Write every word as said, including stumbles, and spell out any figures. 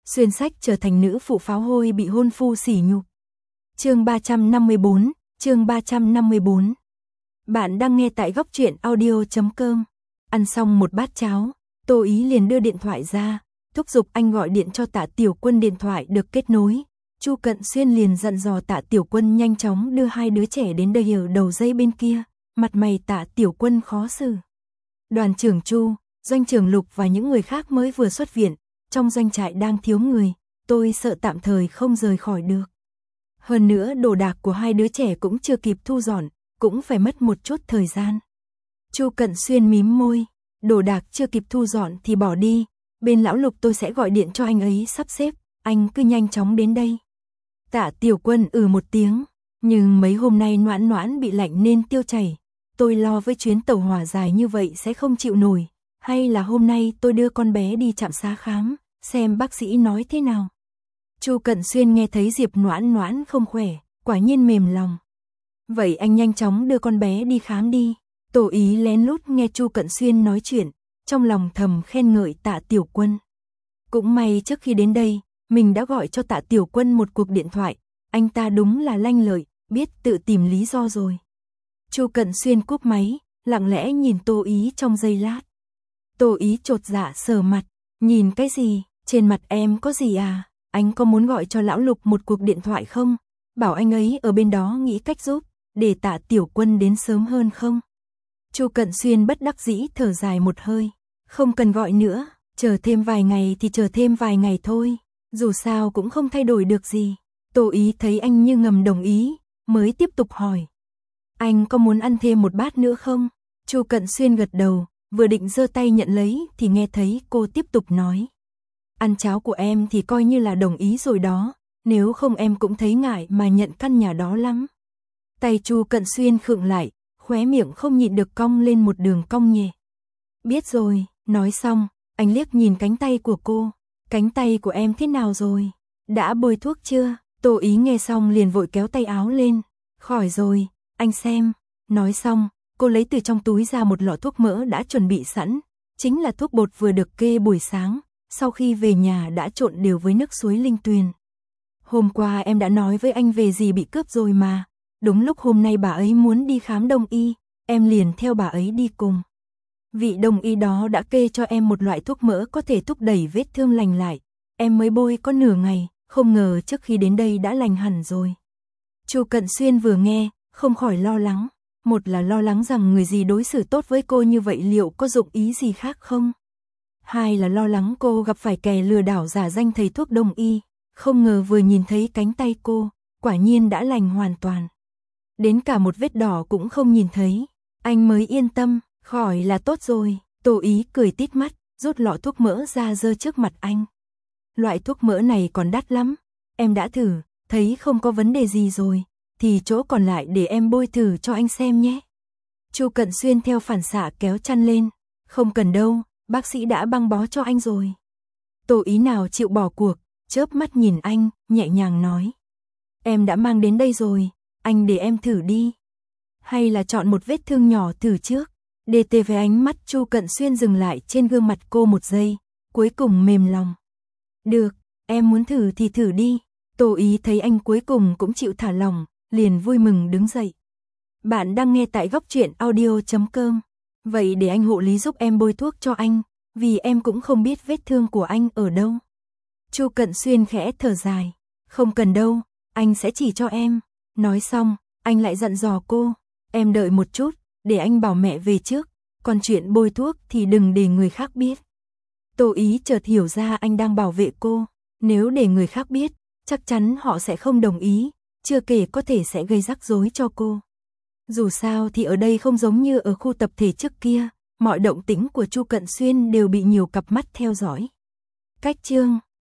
xuyên sách trở thành nữ phụ pháo hôi bị hôn phu sỉ nhục. Chương ba trăm năm mươi bốn, chương ba trăm năm mươi bốn. Bạn đang nghe tại góc truyện audio chấm com. Ăn xong một bát cháo, Tô Ý liền đưa điện thoại ra, thúc giục anh gọi điện cho Tạ Tiểu Quân. Điện thoại được kết nối, Chu Cận Xuyên liền dặn dò Tạ Tiểu Quân nhanh chóng đưa hai đứa trẻ đến đây. Ở đầu dây bên kia, mặt mày Tạ Tiểu Quân khó xử. Đoàn trưởng Chu, doanh trưởng Lục và những người khác mới vừa xuất viện, trong doanh trại đang thiếu người, tôi sợ tạm thời không rời khỏi được. Hơn nữa đồ đạc của hai đứa trẻ cũng chưa kịp thu dọn, cũng phải mất một chút thời gian. Chu Cận Xuyên mím môi, đồ đạc chưa kịp thu dọn thì bỏ đi, bên lão Lục tôi sẽ gọi điện cho anh ấy sắp xếp, anh cứ nhanh chóng đến đây. Tạ Tiểu Quân ừ một tiếng, nhưng mấy hôm nay Noãn Noãn bị lạnh nên tiêu chảy, tôi lo với chuyến tàu hỏa dài như vậy sẽ không chịu nổi, hay là hôm nay tôi đưa con bé đi trạm xá khám, xem bác sĩ nói thế nào. Chu Cận Xuyên nghe thấy Diệp Noãn Noãn không khỏe, quả nhiên mềm lòng. Vậy anh nhanh chóng đưa con bé đi khám đi. Tô Ý lén lút nghe Chu Cận Xuyên nói chuyện, trong lòng thầm khen ngợi Tạ Tiểu Quân. Cũng may trước khi đến đây, mình đã gọi cho Tạ Tiểu Quân một cuộc điện thoại, anh ta đúng là lanh lợi, biết tự tìm lý do rồi. Chu Cận Xuyên cúp máy, lặng lẽ nhìn Tô Ý trong giây lát. Tô Ý chột dạ sờ mặt, nhìn cái gì, trên mặt em có gì à, anh có muốn gọi cho lão Lục một cuộc điện thoại không, bảo anh ấy ở bên đó nghĩ cách giúp, để Tạ Tiểu Quân đến sớm hơn không. Chu Cận Xuyên bất đắc dĩ thở dài một hơi, không cần gọi nữa, chờ thêm vài ngày thì chờ thêm vài ngày thôi, dù sao cũng không thay đổi được gì. Tô Ý thấy anh như ngầm đồng ý, mới tiếp tục hỏi. Anh có muốn ăn thêm một bát nữa không? Chu Cận Xuyên gật đầu, vừa định giơ tay nhận lấy thì nghe thấy cô tiếp tục nói. Ăn cháo của em thì coi như là đồng ý rồi đó, nếu không em cũng thấy ngại mà nhận căn nhà đó lắm. Tay Chu Cận Xuyên khựng lại, khóe miệng không nhịn được cong lên một đường cong nhẹ. Biết rồi, nói xong, anh liếc nhìn cánh tay của cô. Cánh tay của em thế nào rồi? Đã bôi thuốc chưa? Tô Ý nghe xong liền vội kéo tay áo lên. Khỏi rồi, anh xem. Nói xong, cô lấy từ trong túi ra một lọ thuốc mỡ đã chuẩn bị sẵn. Chính là thuốc bột vừa được kê buổi sáng, sau khi về nhà đã trộn đều với nước suối Linh Tuyền. Hôm qua em đã nói với anh về dì bị cướp rồi mà. Đúng lúc hôm nay bà ấy muốn đi khám đông y, em liền theo bà ấy đi cùng. Vị đông y đó đã kê cho em một loại thuốc mỡ có thể thúc đẩy vết thương lành lại. Em mới bôi có nửa ngày, không ngờ trước khi đến đây đã lành hẳn rồi. Chu Cận Xuyên vừa nghe, không khỏi lo lắng. Một là lo lắng rằng người dì đối xử tốt với cô như vậy liệu có dụng ý gì khác không? Hai là lo lắng cô gặp phải kẻ lừa đảo giả danh thầy thuốc đông y. Không ngờ vừa nhìn thấy cánh tay cô, quả nhiên đã lành hoàn toàn. Đến cả một vết đỏ cũng không nhìn thấy, anh mới yên tâm, khỏi là tốt rồi. Tô Ý cười tít mắt, rút lọ thuốc mỡ ra giơ trước mặt anh. Loại thuốc mỡ này còn đắt lắm, em đã thử, thấy không có vấn đề gì rồi, thì chỗ còn lại để em bôi thử cho anh xem nhé. Chu Cận Xuyên theo phản xạ kéo chăn lên, không cần đâu, bác sĩ đã băng bó cho anh rồi. Tô Ý nào chịu bỏ cuộc, chớp mắt nhìn anh, nhẹ nhàng nói. Em đã mang đến đây rồi, anh để em thử đi. Hay là chọn một vết thương nhỏ thử trước. đê tê với ánh mắt Chu Cận Xuyên dừng lại trên gương mặt cô một giây, cuối cùng mềm lòng. Được, em muốn thử thì thử đi. Tô Ý thấy anh cuối cùng cũng chịu thả lòng, liền vui mừng đứng dậy. Bạn đang nghe tại góc truyện audio chấm com. Vậy để anh hộ lý giúp em bôi thuốc cho anh, vì em cũng không biết vết thương của anh ở đâu. Chu Cận Xuyên khẽ thở dài. Không cần đâu, anh sẽ chỉ cho em. Nói xong, anh lại dặn dò cô. Em đợi một chút, để anh bảo mẹ về trước, còn chuyện bôi thuốc thì đừng để người khác biết. Tô Ý chợt hiểu ra anh đang bảo vệ cô. Nếu để người khác biết, chắc chắn họ sẽ không đồng ý, chưa kể có thể sẽ gây rắc rối cho cô. Dù sao thì ở đây không giống như ở khu tập thể trước kia, mọi động tĩnh của Chu Cận Xuyên đều bị nhiều cặp mắt theo dõi. Cách chương